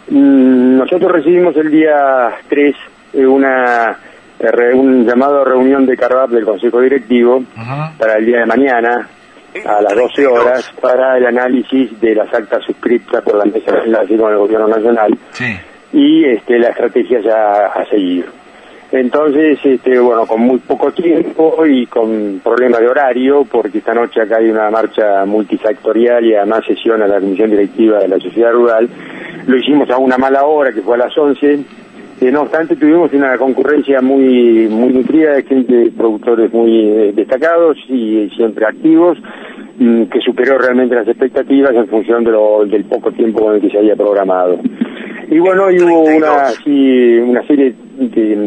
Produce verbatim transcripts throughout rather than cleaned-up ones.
Mm, nosotros recibimos el día tres eh, una eh, un llamado a reunión de Carvap del Consejo Directivo uh-huh. para el día de mañana a las doce horas para el análisis de las actas suscritas por la mesa de enlace con el Gobierno Nacional sí. y este, la estrategia ya a seguir. Entonces, este, bueno, con muy poco tiempo y con problema de horario, porque esta noche acá hay una marcha multisectorial y además sesión a la Comisión Directiva de la Sociedad Rural, lo hicimos a una mala hora, que fue a las once. Eh, no obstante, tuvimos una concurrencia muy muy nutrida de gente, de productores muy eh, destacados y siempre activos, mm, que superó realmente las expectativas en función de lo, del poco tiempo con el que se había programado. Y bueno, y hubo una, sí, una serie de,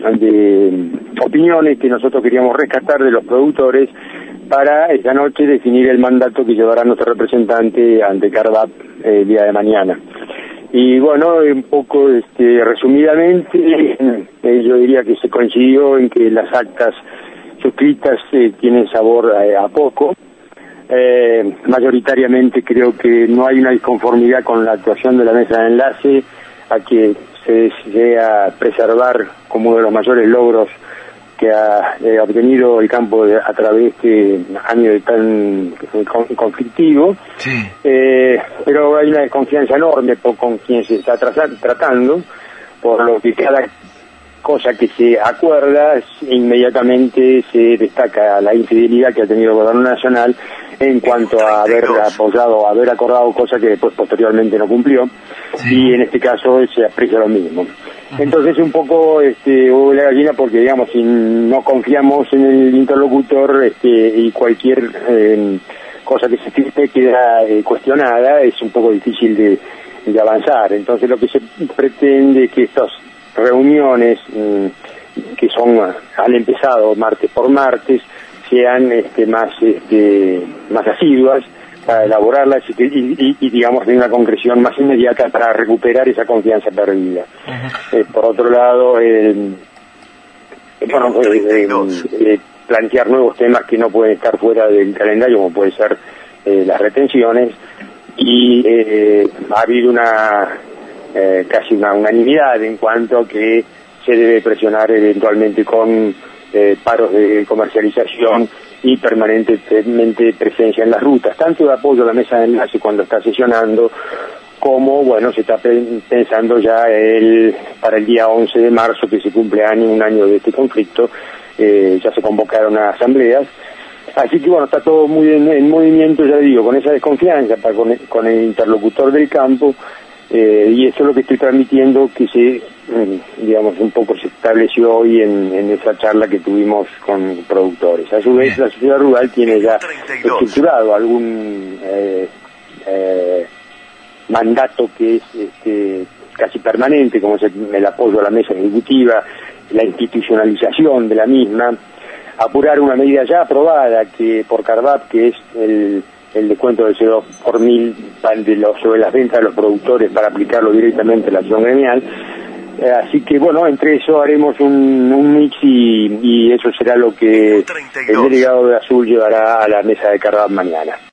de opiniones que nosotros queríamos rescatar de los productores para esta noche definir el mandato que llevará nuestro representante ante Carvap eh, el día de mañana. Y bueno, un poco este, resumidamente, eh, yo diría que se coincidió en que las actas suscritas eh, tienen sabor eh, a poco. Eh, mayoritariamente creo que no hay una disconformidad con la actuación de la mesa de enlace, a que se desea preservar como uno de los mayores logros que ha eh, obtenido el campo de, a través de este año de tan con, conflictivo, sí. eh, pero hay una desconfianza enorme por, con quien se está tra tratando, por lo que cada cosa que se acuerda, inmediatamente se destaca la infidelidad que ha tenido el Gobierno Nacional en cuanto a haber apoyado, haber acordado cosas que después posteriormente no cumplió, sí. Y en este caso se aprecia lo mismo. Entonces un poco este hubo la gallina porque digamos si no confiamos en el interlocutor este y cualquier eh, cosa que se firme queda eh, cuestionada, es un poco difícil de, de avanzar. Entonces lo que se pretende es que estas reuniones mmm, que son han empezado martes por martes sean este más este más asiduas para elaborarlas y, y, y digamos de una concreción más inmediata para recuperar esa confianza perdida. Uh-huh. Eh, por otro lado, eh, bueno, eh, eh, plantear nuevos temas que no pueden estar fuera del calendario, como puede ser eh, las retenciones, y eh, ha habido una eh, casi una unanimidad en cuanto a que se debe presionar eventualmente con eh, paros de comercialización y permanentemente presencia en las rutas, tanto de apoyo a la mesa de enlace cuando está sesionando, como, bueno, se está pensando ya el para el día once de marzo, que se cumple año, un año de este conflicto, eh, ya se convocaron a asambleas, así que, bueno, está todo muy en, en movimiento, ya digo, con esa desconfianza para con, el, con el interlocutor del campo, eh, y eso es lo que estoy transmitiendo, que se, digamos, un poco se estableció hoy en, en esa charla que tuvimos con productores. A su vez, la sociedad rural tiene ya estructurado algún eh, eh, mandato que es este, casi permanente, como es el, el apoyo a la mesa ejecutiva, la institucionalización de la misma, apurar una medida ya aprobada que por Carvap, que es el el descuento del cero por mil de los, sobre las ventas de los productores para aplicarlo directamente a la acción gremial. Eh, así que, bueno, entre eso haremos un, un mix y, y eso será lo que el delegado de Azul llevará a la mesa de Carvap mañana.